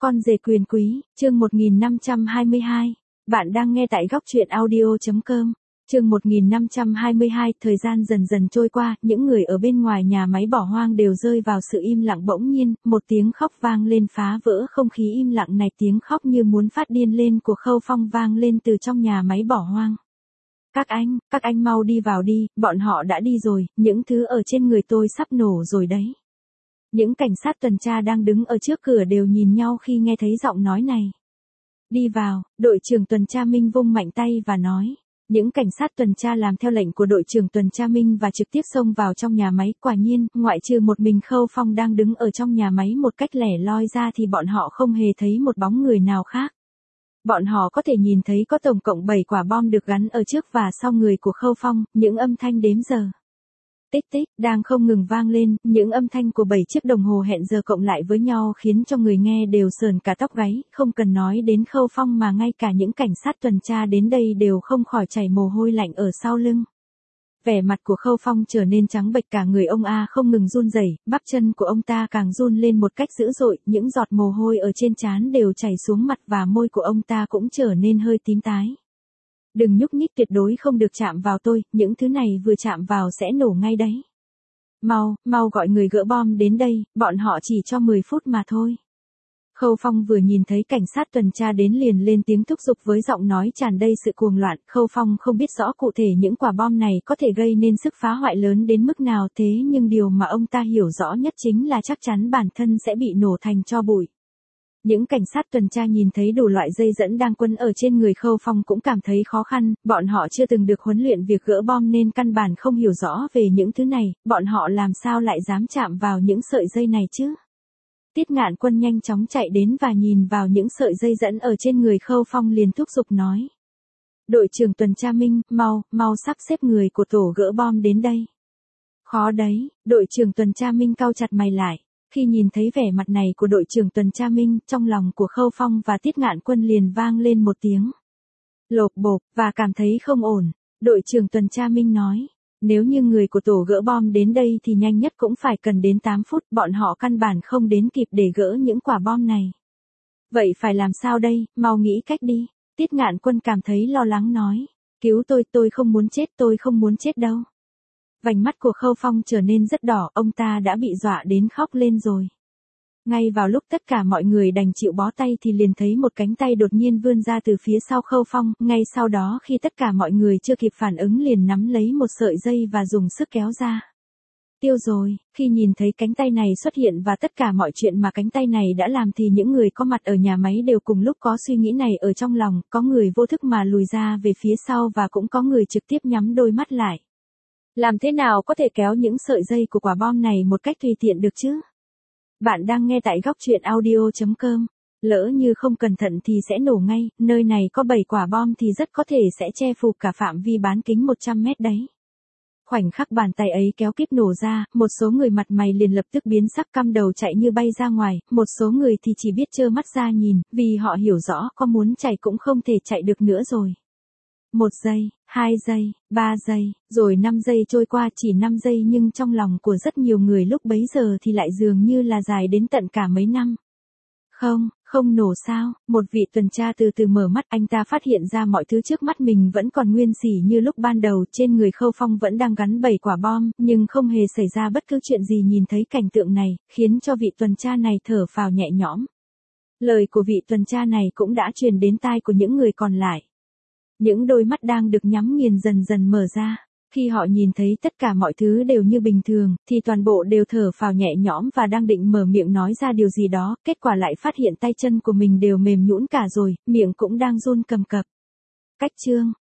Con rể quyền quý, chương 1522. Bạn đang nghe tại góc truyện audio.com. Chương 1522, thời gian dần dần trôi qua, những người ở bên ngoài nhà máy bỏ hoang đều rơi vào sự im lặng, bỗng nhiên, một tiếng khóc vang lên phá vỡ không khí im lặng này, tiếng khóc như muốn phát điên lên của Khâu Phong vang lên từ trong nhà máy bỏ hoang. Các anh mau đi vào đi, bọn họ đã đi rồi, những thứ ở trên người tôi sắp nổ rồi đấy. Những cảnh sát tuần tra đang đứng ở trước cửa đều nhìn nhau khi nghe thấy giọng nói này. Đi vào, đội trưởng tuần tra Minh vung mạnh tay và nói. Những cảnh sát tuần tra làm theo lệnh của đội trưởng tuần tra Minh và trực tiếp xông vào trong nhà máy. Quả nhiên, ngoại trừ một mình Khâu Phong đang đứng ở trong nhà máy một cách lẻ loi ra thì bọn họ không hề thấy một bóng người nào khác. Bọn họ có thể nhìn thấy có tổng cộng 7 quả bom được gắn ở trước và sau người của Khâu Phong, những âm thanh đếm giờ. Tích tích, đang không ngừng vang lên, những âm thanh của 7 chiếc đồng hồ hẹn giờ cộng lại với nhau khiến cho người nghe đều sởn cả tóc gáy, không cần nói đến Khâu Phong mà ngay cả những cảnh sát tuần tra đến đây đều không khỏi chảy mồ hôi lạnh ở sau lưng. Vẻ mặt của Khâu Phong trở nên trắng bệch, cả người ông không ngừng run rẩy, bắp chân của ông ta càng run lên một cách dữ dội, những giọt mồ hôi ở trên trán đều chảy xuống mặt và môi của ông ta cũng trở nên hơi tím tái. Đừng nhúc nhích, tuyệt đối không được chạm vào tôi, những thứ này vừa chạm vào sẽ nổ ngay đấy. Mau gọi người gỡ bom đến đây, bọn họ chỉ cho 10 phút mà thôi. Khâu Phong vừa nhìn thấy cảnh sát tuần tra đến liền lên tiếng thúc giục với giọng nói tràn đầy sự cuồng loạn. Khâu Phong không biết rõ cụ thể những quả bom này có thể gây nên sức phá hoại lớn đến mức nào, thế nhưng điều mà ông ta hiểu rõ nhất chính là chắc chắn bản thân sẽ bị nổ thành tro bụi. Những cảnh sát tuần tra nhìn thấy đủ loại dây dẫn đang quấn ở trên người Khâu Phong cũng cảm thấy khó khăn, bọn họ chưa từng được huấn luyện việc gỡ bom nên căn bản không hiểu rõ về những thứ này, bọn họ làm sao lại dám chạm vào những sợi dây này chứ? Tiết Ngạn Quân nhanh chóng chạy đến và nhìn vào những sợi dây dẫn ở trên người Khâu Phong liền thúc giục nói. Đội trưởng tuần tra Minh, mau sắp xếp người của tổ gỡ bom đến đây. Khó đấy, đội trưởng tuần tra Minh cau chặt mày lại. Khi nhìn thấy vẻ mặt này của đội trưởng tuần tra Minh, trong lòng của Khâu Phong và Tiết Ngạn Quân liền vang lên một tiếng lộp bộp và cảm thấy không ổn. Đội trưởng tuần tra Minh nói, nếu như người của tổ gỡ bom đến đây thì nhanh nhất cũng phải cần đến 8 phút, bọn họ căn bản không đến kịp để gỡ những quả bom này. Vậy phải làm sao đây, mau nghĩ cách đi. Tiết Ngạn Quân cảm thấy lo lắng nói, cứu tôi không muốn chết đâu. Vành mắt của Khâu Phong trở nên rất đỏ, ông ta đã bị dọa đến khóc lên rồi. Ngay vào lúc tất cả mọi người đành chịu bó tay thì liền thấy một cánh tay đột nhiên vươn ra từ phía sau Khâu Phong, ngay sau đó khi tất cả mọi người chưa kịp phản ứng liền nắm lấy một sợi dây và dùng sức kéo ra. Tiêu rồi, khi nhìn thấy cánh tay này xuất hiện và tất cả mọi chuyện mà cánh tay này đã làm thì những người có mặt ở nhà máy đều cùng lúc có suy nghĩ này ở trong lòng, có người vô thức mà lùi ra về phía sau và cũng có người trực tiếp nhắm đôi mắt lại. Làm thế nào có thể kéo những sợi dây của quả bom này một cách tùy tiện được chứ? Bạn đang nghe tại góc truyện audio.com. Lỡ như không cẩn thận thì sẽ nổ ngay, nơi này có 7 quả bom thì rất có thể sẽ che phủ cả phạm vi bán kính 100 mét đấy. Khoảnh khắc bàn tay ấy kéo kíp nổ ra, một số người mặt mày liền lập tức biến sắc, căm đầu chạy như bay ra ngoài, một số người thì chỉ biết trơ mắt ra nhìn, vì họ hiểu rõ có muốn chạy cũng không thể chạy được nữa rồi. 1 giây, 2 giây, 3 giây, rồi 5 giây trôi qua, chỉ 5 giây nhưng trong lòng của rất nhiều người lúc bấy giờ thì lại dường như là dài đến tận cả mấy năm. Không nổ sao? Một vị tuần tra từ từ mở mắt, anh ta phát hiện ra mọi thứ trước mắt mình vẫn còn nguyên sỉ như lúc ban đầu, trên người Khâu Phong vẫn đang gắn 7 quả bom, nhưng không hề xảy ra bất cứ chuyện gì. Nhìn thấy cảnh tượng này, khiến cho vị tuần tra này thở phào nhẹ nhõm. Lời của vị tuần tra này cũng đã truyền đến tai của những người còn lại. Những đôi mắt đang được nhắm nghiền dần dần mở ra. Khi họ nhìn thấy tất cả mọi thứ đều như bình thường, thì toàn bộ đều thở phào nhẹ nhõm và đang định mở miệng nói ra điều gì đó, kết quả lại phát hiện tay chân của mình đều mềm nhũn cả rồi, miệng cũng đang run cầm cập. Cách chương